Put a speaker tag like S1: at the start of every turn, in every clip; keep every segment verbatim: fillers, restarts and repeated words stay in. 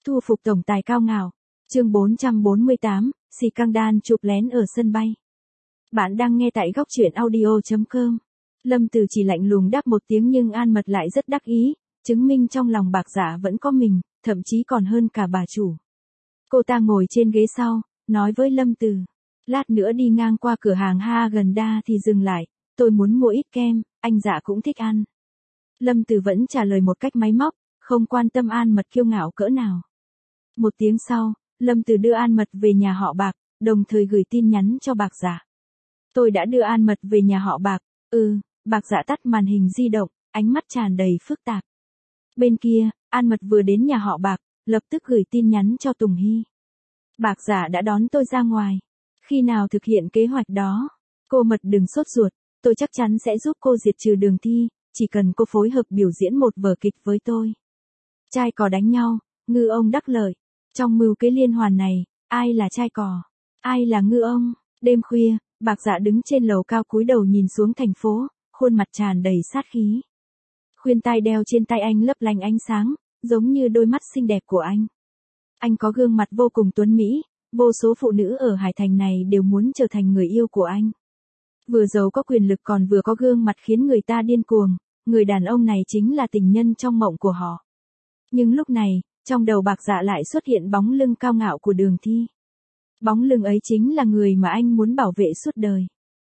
S1: thu phục tổng tài cao ngạo. Chương bốn trăm bốn mươi tám, Scandal chụp lén ở sân bay. Bạn đang nghe tại góc truyện audio chấm com. Lâm Từ chỉ lạnh lùng đáp một tiếng nhưng An Mật lại rất đắc ý, chứng minh trong lòng Bạc Dạ vẫn có mình, thậm chí còn hơn cả bà chủ. Cô ta ngồi trên ghế sau, nói với Lâm Từ, lát nữa đi ngang qua cửa hàng Ha-gần-Da thì dừng lại, tôi muốn mua ít kem, anh Dạ cũng thích ăn. Lâm Từ vẫn trả lời một cách máy móc, không quan tâm An Mật kiêu ngạo cỡ nào. Một tiếng sau, Lâm Từ đưa An Mật về nhà họ Bạc, đồng thời gửi tin nhắn cho Bạc Dạ. Tôi đã đưa An Mật về nhà họ Bạc, ừ, Bạc Dạ tắt màn hình di động, ánh mắt tràn đầy phức tạp. Bên kia, An Mật vừa đến nhà họ Bạc, lập tức gửi tin nhắn cho Tùng Hy. Bạc Dạ đã đón tôi ra ngoài. Khi nào thực hiện kế hoạch đó? Cô Mật đừng sốt ruột, tôi chắc chắn sẽ giúp cô diệt trừ Đường Thi, chỉ cần cô phối hợp biểu diễn một vở kịch với tôi. Trai cò đánh nhau, ngư ông đắc lợi. Trong mưu kế liên hoàn này, ai là trai cò? Ai là ngư ông? Đêm khuya, Bạc Dạ đứng trên lầu cao cúi đầu nhìn xuống thành phố, khuôn mặt tràn đầy sát khí. Khuyên tai đeo trên tay anh lấp lánh ánh sáng, giống như đôi mắt xinh đẹp của anh. Anh có gương mặt vô cùng tuấn mỹ, vô số phụ nữ ở Hải Thành này đều muốn trở thành người yêu của anh. Vừa giàu có quyền lực còn vừa có gương mặt khiến người ta điên cuồng, người đàn ông này chính là tình nhân trong mộng của họ. Nhưng lúc này, trong đầu Bạc Dạ lại xuất hiện bóng lưng cao ngạo của Đường Thi. Bóng lưng ấy chính là người mà anh muốn bảo vệ suốt đời.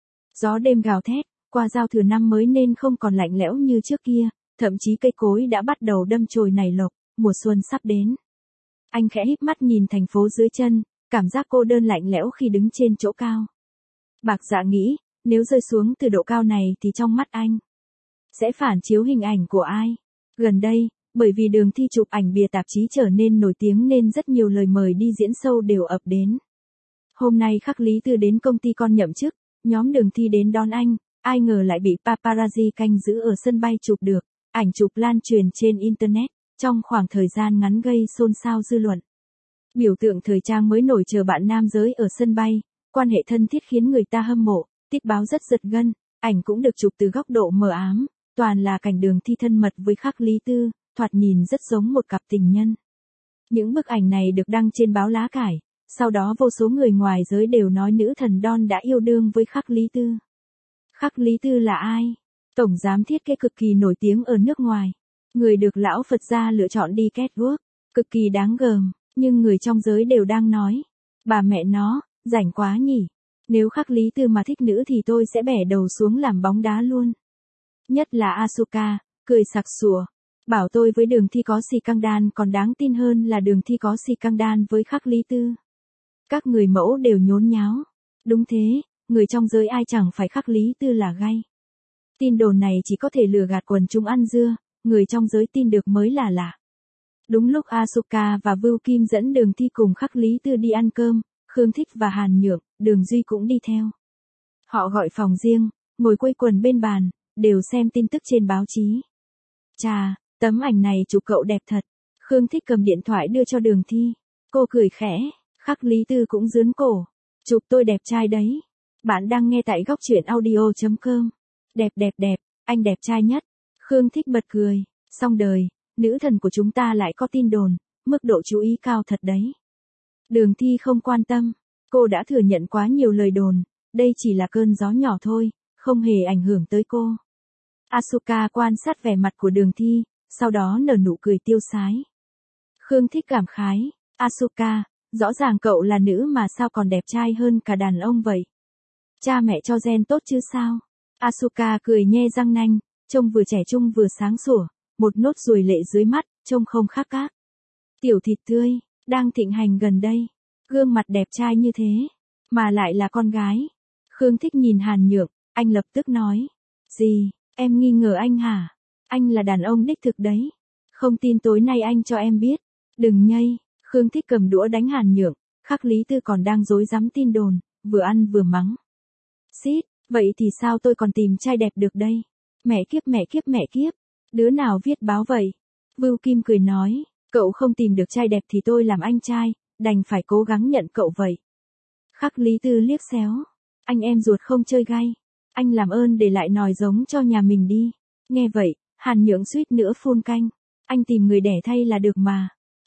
S1: Gió đêm gào thét, qua giao thừa năm mới nên không còn lạnh lẽo như trước kia, thậm chí cây cối đã bắt đầu đâm chồi nảy lộc, mùa xuân sắp đến. Anh khẽ híp mắt nhìn thành phố dưới chân, cảm giác cô đơn lạnh lẽo khi đứng trên chỗ cao. Bạc Dạ nghĩ, nếu rơi xuống từ độ cao này thì trong mắt anh sẽ phản chiếu hình ảnh của ai? Gần đây, bởi vì Đường Thi chụp ảnh bìa tạp chí trở nên nổi tiếng nên rất nhiều lời mời đi diễn show đều ập đến. Hôm nay Khắc Lý Tư đến công ty con nhậm chức, nhóm Đường Thi đến đón anh, ai ngờ lại bị paparazzi canh giữ ở sân bay chụp được, ảnh chụp lan truyền trên Internet, trong khoảng thời gian ngắn gây xôn xao dư luận. Biểu tượng thời trang mới nổi chờ bạn nam giới ở sân bay, quan hệ thân thiết khiến người ta hâm mộ, tiết báo rất giật gân, ảnh cũng được chụp từ góc độ mờ ám, toàn là cảnh Đường Thi thân mật với Khắc Lý Tư, thoạt nhìn rất giống một cặp tình nhân. Những bức ảnh này được đăng trên báo Lá Cải, sau đó vô số người ngoài giới đều nói nữ thần Don đã yêu đương với Khắc Lý Tư. Khắc Lý Tư là ai? Tổng giám thiết kế cực kỳ nổi tiếng ở nước ngoài. Người được lão Phật gia lựa chọn đi catwalk, cực kỳ đáng gờm, nhưng người trong giới đều đang nói. Bà mẹ nó, rảnh quá nhỉ. Nếu Khắc Lý Tư mà thích nữ thì tôi sẽ bẻ đầu xuống làm bóng đá luôn. Nhất là Asuka, cười sặc sụa. Bảo tôi với Đường Thi có scandal còn đáng tin hơn là Đường Thi có scandal với Khắc Lý Tư. Các người mẫu đều nhốn nháo. Đúng thế, người trong giới ai chẳng phải Khắc Lý Tư là gay. Tin đồn này chỉ có thể lừa gạt quần chúng ăn dưa, người trong giới tin được mới là lạ. Đúng lúc Asuka và Vưu Kim dẫn Đường Thi cùng Khắc Lý Tư đi ăn cơm, Khương Thích và Hàn Nhượng, Đường Duy cũng đi theo. Họ gọi phòng riêng, ngồi quây quần bên bàn, đều xem tin tức trên báo chí. Chà, tấm ảnh này chụp cậu đẹp thật. Khương Thích cầm điện thoại đưa cho Đường Thi. Cô cười khẽ, Khắc Lý Tư cũng dướn cổ. Chụp tôi đẹp trai đấy. Bạn đang nghe tại góc truyện audio chấm com. Đẹp đẹp đẹp, anh đẹp trai nhất. Khương Thích bật cười, xong đời, nữ thần của chúng ta lại có tin đồn, mức độ chú ý cao thật đấy. Đường Thi không quan tâm, cô đã thừa nhận quá nhiều lời đồn, đây chỉ là cơn gió nhỏ thôi, không hề ảnh hưởng tới cô. Asuka quan sát vẻ mặt của Đường Thi, sau đó nở nụ cười tiêu sái. Khương Thích cảm khái, Asuka, rõ ràng cậu là nữ mà sao còn đẹp trai hơn cả đàn ông vậy? Cha mẹ cho gen tốt chứ sao? Asuka cười nhe răng nanh, trông vừa trẻ trung vừa sáng sủa, một nốt ruồi lệ dưới mắt, trông không khác các tiểu thịt tươi, đang thịnh hành gần đây. Gương mặt đẹp trai như thế, mà lại là con gái. Khương Thích nhìn Hàn Nhượng, anh lập tức nói. Gì, em nghi ngờ anh hả? Anh là đàn ông đích thực đấy. Không tin tối nay anh cho em biết. Đừng nhây, Khương Thích cầm đũa đánh Hàn Nhượng, Khắc Lý Tư còn đang dối rắm tin đồn, vừa ăn vừa mắng. Xít, vậy thì sao tôi còn tìm trai đẹp được đây? Mẹ kiếp mẹ kiếp mẹ kiếp, đứa nào viết báo vậy? Vưu Kim cười nói, cậu không tìm được trai đẹp thì tôi làm anh trai, đành phải cố gắng nhận cậu vậy. Khắc Lý Tư liếc xéo, anh em ruột không chơi gay, anh làm ơn để lại nòi giống cho nhà mình đi. Nghe vậy, Hàn Nhượng suýt nữa phun canh, anh tìm người đẻ thay là được mà.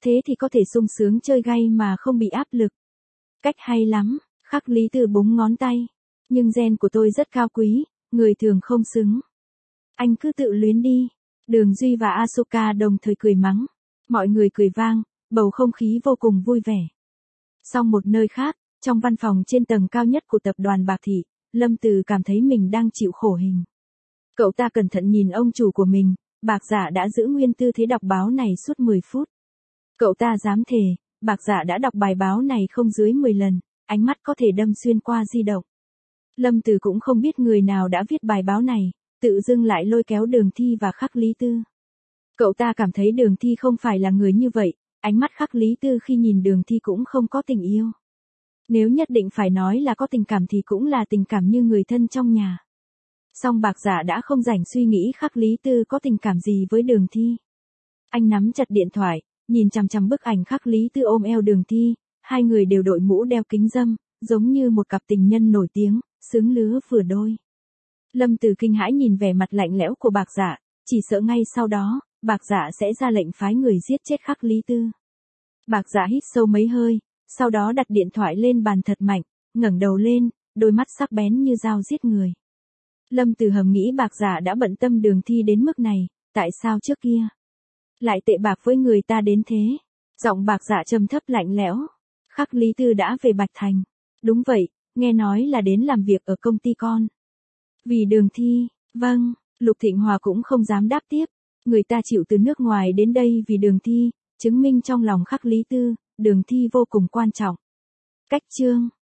S1: Thế thì có thể sung sướng chơi gay mà không bị áp lực. Cách hay lắm, Khắc Lý Tư búng ngón tay. Nhưng gen của tôi rất cao quý, người thường không xứng. Anh cứ tự luyến đi. Đường Duy và Asoka đồng thời cười mắng. Mọi người cười vang, bầu không khí vô cùng vui vẻ. Sau một nơi khác, trong văn phòng trên tầng cao nhất của tập đoàn Bạc Thị, Lâm Từ cảm thấy mình đang chịu khổ hình. Cậu ta cẩn thận nhìn ông chủ của mình, Bạc Dạ đã giữ nguyên tư thế đọc báo này suốt mười phút. Cậu ta dám thề, Bạc Dạ đã đọc bài báo này không dưới mười lần, ánh mắt có thể đâm xuyên qua di động. Lâm Từ cũng không biết người nào đã viết bài báo này, tự dưng lại lôi kéo Đường Thi và Khắc Lý Tư. Cậu ta cảm thấy Đường Thi không phải là người như vậy, ánh mắt Khắc Lý Tư khi nhìn Đường Thi cũng không có tình yêu. Nếu nhất định phải nói là có tình cảm thì cũng là tình cảm như người thân trong nhà. Song Bạc Dạ đã không rảnh suy nghĩ Khắc Lý Tư có tình cảm gì với Đường Thi. Anh nắm chặt điện thoại, nhìn chằm chằm bức ảnh Khắc Lý Tư ôm eo Đường Thi, hai người đều đội mũ đeo kính râm, giống như một cặp tình nhân nổi tiếng, xứng lứa vừa đôi. Lâm Từ kinh hãi nhìn vẻ mặt lạnh lẽo của Bạc Dạ, chỉ sợ ngay sau đó, Bạc Dạ sẽ ra lệnh phái người giết chết Khắc Lý Tư. Bạc Dạ hít sâu mấy hơi, sau đó đặt điện thoại lên bàn thật mạnh, ngẩng đầu lên, đôi mắt sắc bén như dao giết người. Lâm Từ hầm nghĩ Bạc Dạ đã bận tâm Đường Thi đến mức này, tại sao trước kia lại tệ bạc với người ta đến thế? Giọng Bạc Dạ trầm thấp lạnh lẽo. Khắc Lý Tư đã về Bạch Thành. Đúng vậy, nghe nói là đến làm việc ở công ty con. Vì Đường Thi, vâng, Lục Thịnh Hòa cũng không dám đáp tiếp. Người ta chịu từ nước ngoài đến đây vì Đường Thi, chứng minh trong lòng Khắc Lý Tư, Đường Thi vô cùng quan trọng. Cách chương